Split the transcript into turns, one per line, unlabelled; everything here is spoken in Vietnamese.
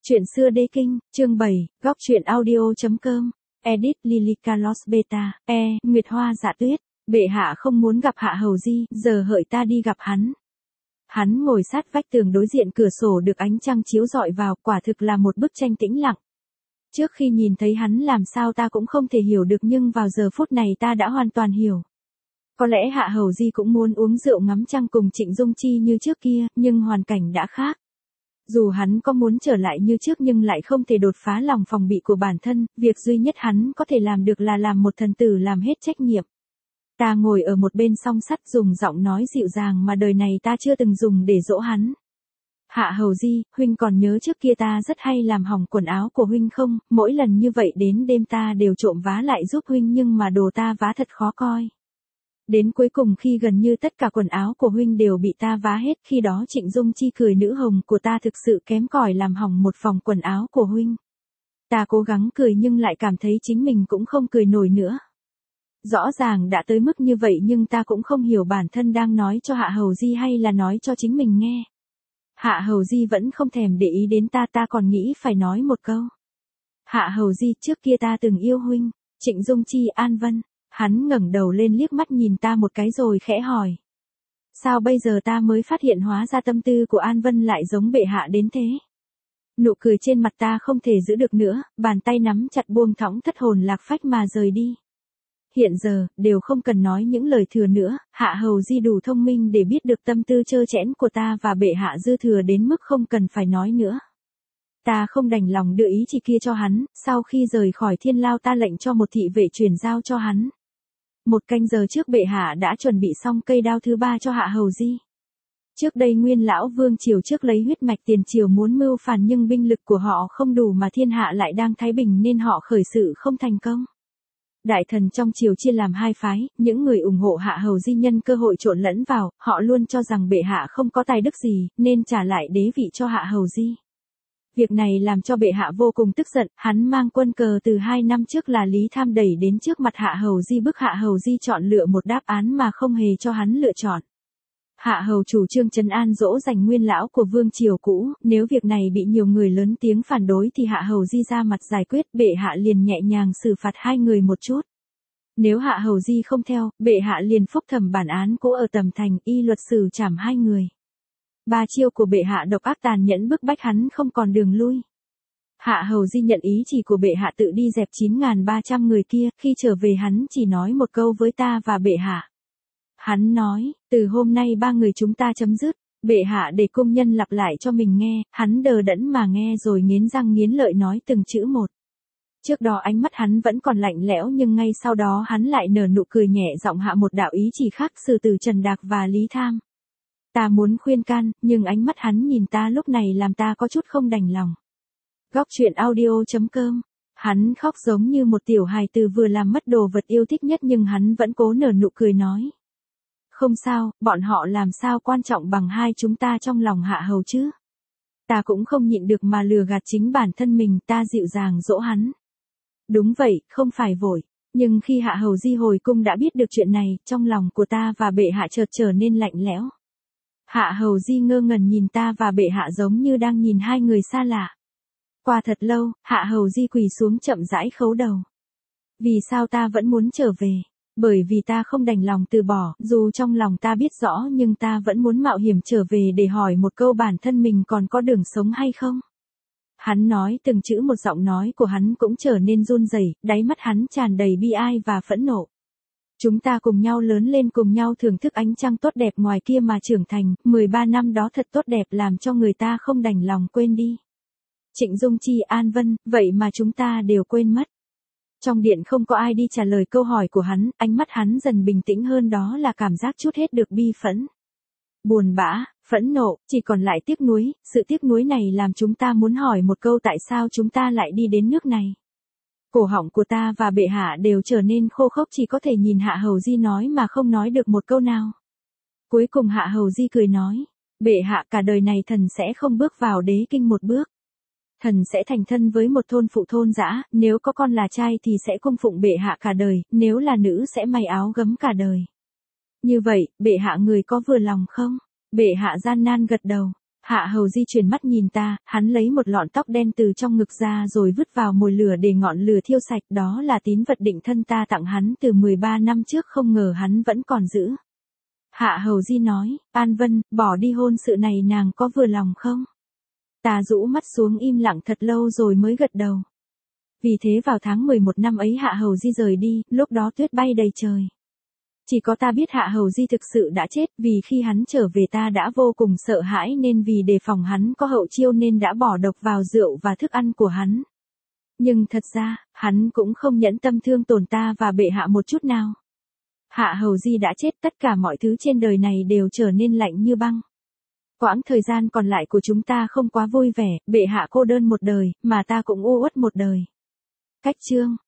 Chuyện xưa đế kinh, chương 7, góc truyện audio.com, edit Lily Carlos Beta, Nguyệt Hoa Dạ Tuyết, bệ hạ không muốn gặp Hạ Hầu Di, giờ hỡi ta đi gặp hắn. Hắn ngồi sát vách tường đối diện cửa sổ được ánh trăng chiếu rọi vào, quả thực là một bức tranh tĩnh lặng. Trước khi nhìn thấy hắn làm sao ta cũng không thể hiểu được, nhưng vào giờ phút này ta đã hoàn toàn hiểu. Có lẽ Hạ Hầu Di cũng muốn uống rượu ngắm trăng cùng Trịnh Dung Chi như trước kia, nhưng hoàn cảnh đã khác. Dù hắn có muốn trở lại như trước nhưng lại không thể đột phá lòng phòng bị của bản thân, việc duy nhất hắn có thể làm được là làm một thần tử làm hết trách nhiệm. Ta ngồi ở một bên song sắt dùng giọng nói dịu dàng mà đời này ta chưa từng dùng để dỗ hắn. Hạ Hầu Di, huynh còn nhớ trước kia ta rất hay làm hỏng quần áo của huynh không, mỗi lần như vậy đến đêm ta đều trộm vá lại giúp huynh nhưng mà đồ ta vá thật khó coi. Đến cuối cùng khi gần như tất cả quần áo của huynh đều bị ta vá hết, khi đó Trịnh Dung Chi cười nữ hồng của ta thực sự kém cỏi làm hỏng một phòng quần áo của huynh. Ta cố gắng cười nhưng lại cảm thấy chính mình cũng không cười nổi nữa. Rõ ràng đã tới mức như vậy nhưng ta cũng không hiểu bản thân đang nói cho Hạ Hầu Di hay là nói cho chính mình nghe. Hạ Hầu Di vẫn không thèm để ý đến ta còn nghĩ phải nói một câu. Hạ Hầu Di, trước kia ta từng yêu huynh, Trịnh Dung Chi An Vân. Hắn ngẩng đầu lên liếc mắt nhìn ta một cái rồi khẽ hỏi. Sao bây giờ ta mới phát hiện hóa ra tâm tư của An Vân lại giống bệ hạ đến thế? Nụ cười trên mặt ta không thể giữ được nữa, bàn tay nắm chặt buông thõng thất hồn lạc phách mà rời đi. Hiện giờ, đều không cần nói những lời thừa nữa, Hạ Hầu Di đủ thông minh để biết được tâm tư trơ trẽn của ta và bệ hạ dư thừa đến mức không cần phải nói nữa. Ta không đành lòng đưa ý chỉ kia cho hắn, sau khi rời khỏi Thiên Lao ta lệnh cho một thị vệ truyền giao cho hắn. 1 canh giờ trước bệ hạ đã chuẩn bị xong cây đao thứ 3 cho Hạ Hầu Di. Trước đây Nguyên lão vương triều trước lấy huyết mạch tiền triều muốn mưu phản nhưng binh lực của họ không đủ mà thiên hạ lại đang thái bình nên họ khởi sự không thành công. Đại thần trong triều chia làm 2 phái, những người ủng hộ Hạ Hầu Di nhân cơ hội trộn lẫn vào, họ luôn cho rằng bệ hạ không có tài đức gì nên trả lại đế vị cho Hạ Hầu Di. Việc này làm cho bệ hạ vô cùng tức giận, hắn mang quân cờ từ 2 năm trước là Lý Tham đẩy đến trước mặt Hạ Hầu Di bức Hạ Hầu Di chọn lựa một đáp án mà không hề cho hắn lựa chọn. Hạ Hầu chủ trương trấn an dỗ dành nguyên lão của vương triều cũ, nếu việc này bị nhiều người lớn tiếng phản đối thì Hạ Hầu Di ra mặt giải quyết, bệ hạ liền nhẹ nhàng xử phạt 2 người một chút. Nếu Hạ Hầu Di không theo, bệ hạ liền phúc thẩm bản án cũ ở Tầm Thành, y luật xử trảm 2 người. 3 chiêu của bệ hạ độc ác tàn nhẫn bức bách hắn không còn đường lui. Hạ Hầu Di nhận ý chỉ của bệ hạ tự đi dẹp 9.300 người kia, khi trở về hắn chỉ nói một câu với ta và bệ hạ. Hắn nói, từ hôm nay 3 người chúng ta chấm dứt, bệ hạ để cung nhân lặp lại cho mình nghe, hắn đờ đẫn mà nghe rồi nghiến răng nghiến lợi nói từng chữ một. Trước đó ánh mắt hắn vẫn còn lạnh lẽo nhưng ngay sau đó hắn lại nở nụ cười nhẹ giọng hạ một đạo ý chỉ khác xử từ Trần Đạc và Lý Tham. Ta muốn khuyên can, nhưng ánh mắt hắn nhìn ta lúc này làm ta có chút không đành lòng. Góc truyện audio.com, hắn khóc giống như một tiểu hài tử vừa làm mất đồ vật yêu thích nhất nhưng hắn vẫn cố nở nụ cười nói. Không sao, bọn họ làm sao quan trọng bằng hai chúng ta trong lòng Hạ Hầu chứ. Ta cũng không nhịn được mà lừa gạt chính bản thân mình, ta dịu dàng dỗ hắn. Đúng vậy, không phải vội. Nhưng khi Hạ Hầu Di hồi cung đã biết được chuyện này, trong lòng của ta và bệ hạ chợt trở nên lạnh lẽo. Hạ Hầu Di ngơ ngẩn nhìn ta và bệ hạ giống như đang nhìn 2 người xa lạ. Qua thật lâu, Hạ Hầu Di quỳ xuống chậm rãi khấu đầu. Vì sao ta vẫn muốn trở về? Bởi vì ta không đành lòng từ bỏ, dù trong lòng ta biết rõ nhưng ta vẫn muốn mạo hiểm trở về để hỏi một câu bản thân mình còn có đường sống hay không. Hắn nói từng chữ một, giọng nói của hắn cũng trở nên run rẩy, đáy mắt hắn tràn đầy bi ai và phẫn nộ. Chúng ta cùng nhau lớn lên, cùng nhau thưởng thức ánh trăng tốt đẹp ngoài kia mà trưởng thành, 13 năm đó thật tốt đẹp làm cho người ta không đành lòng quên đi. Trịnh Dung Chi An Vân, vậy mà chúng ta đều quên mất. Trong điện không có ai đi trả lời câu hỏi của hắn, ánh mắt hắn dần bình tĩnh hơn, đó là cảm giác chút hết được bi phẫn. Buồn bã, phẫn nộ, chỉ còn lại tiếc nuối, sự tiếc nuối này làm chúng ta muốn hỏi một câu tại sao chúng ta lại đi đến nước này. Cổ họng của ta và bệ hạ đều trở nên khô khốc, chỉ có thể nhìn Hạ Hầu Di nói mà không nói được một câu nào. Cuối cùng Hạ Hầu Di cười nói, bệ hạ cả đời này thần sẽ không bước vào đế kinh một bước. Thần sẽ thành thân với một thôn phụ thôn dã, nếu có con là trai thì sẽ cung phụng bệ hạ cả đời, nếu là nữ sẽ may áo gấm cả đời. Như vậy, bệ hạ người có vừa lòng không? Bệ hạ gian nan gật đầu. Hạ Hầu Di chuyển mắt nhìn ta, hắn lấy một lọn tóc đen từ trong ngực ra rồi vứt vào mồi lửa để ngọn lửa thiêu sạch, đó là tín vật định thân ta tặng hắn từ 13 năm trước, không ngờ hắn vẫn còn giữ. Hạ Hầu Di nói, An Vân, bỏ đi hôn sự này nàng có vừa lòng không? Ta rũ mắt xuống im lặng thật lâu rồi mới gật đầu. Vì thế vào tháng 11 năm ấy Hạ Hầu Di rời đi, lúc đó tuyết bay đầy trời. Chỉ có ta biết Hạ Hầu Di thực sự đã chết, vì khi hắn trở về ta đã vô cùng sợ hãi nên vì đề phòng hắn có hậu chiêu nên đã bỏ độc vào rượu và thức ăn của hắn. Nhưng thật ra, hắn cũng không nhẫn tâm thương tổn ta và bệ hạ một chút nào. Hạ Hầu Di đã chết, tất cả mọi thứ trên đời này đều trở nên lạnh như băng. Quãng thời gian còn lại của chúng ta không quá vui vẻ, bệ hạ cô đơn một đời, mà ta cũng u uất một đời. Cách chương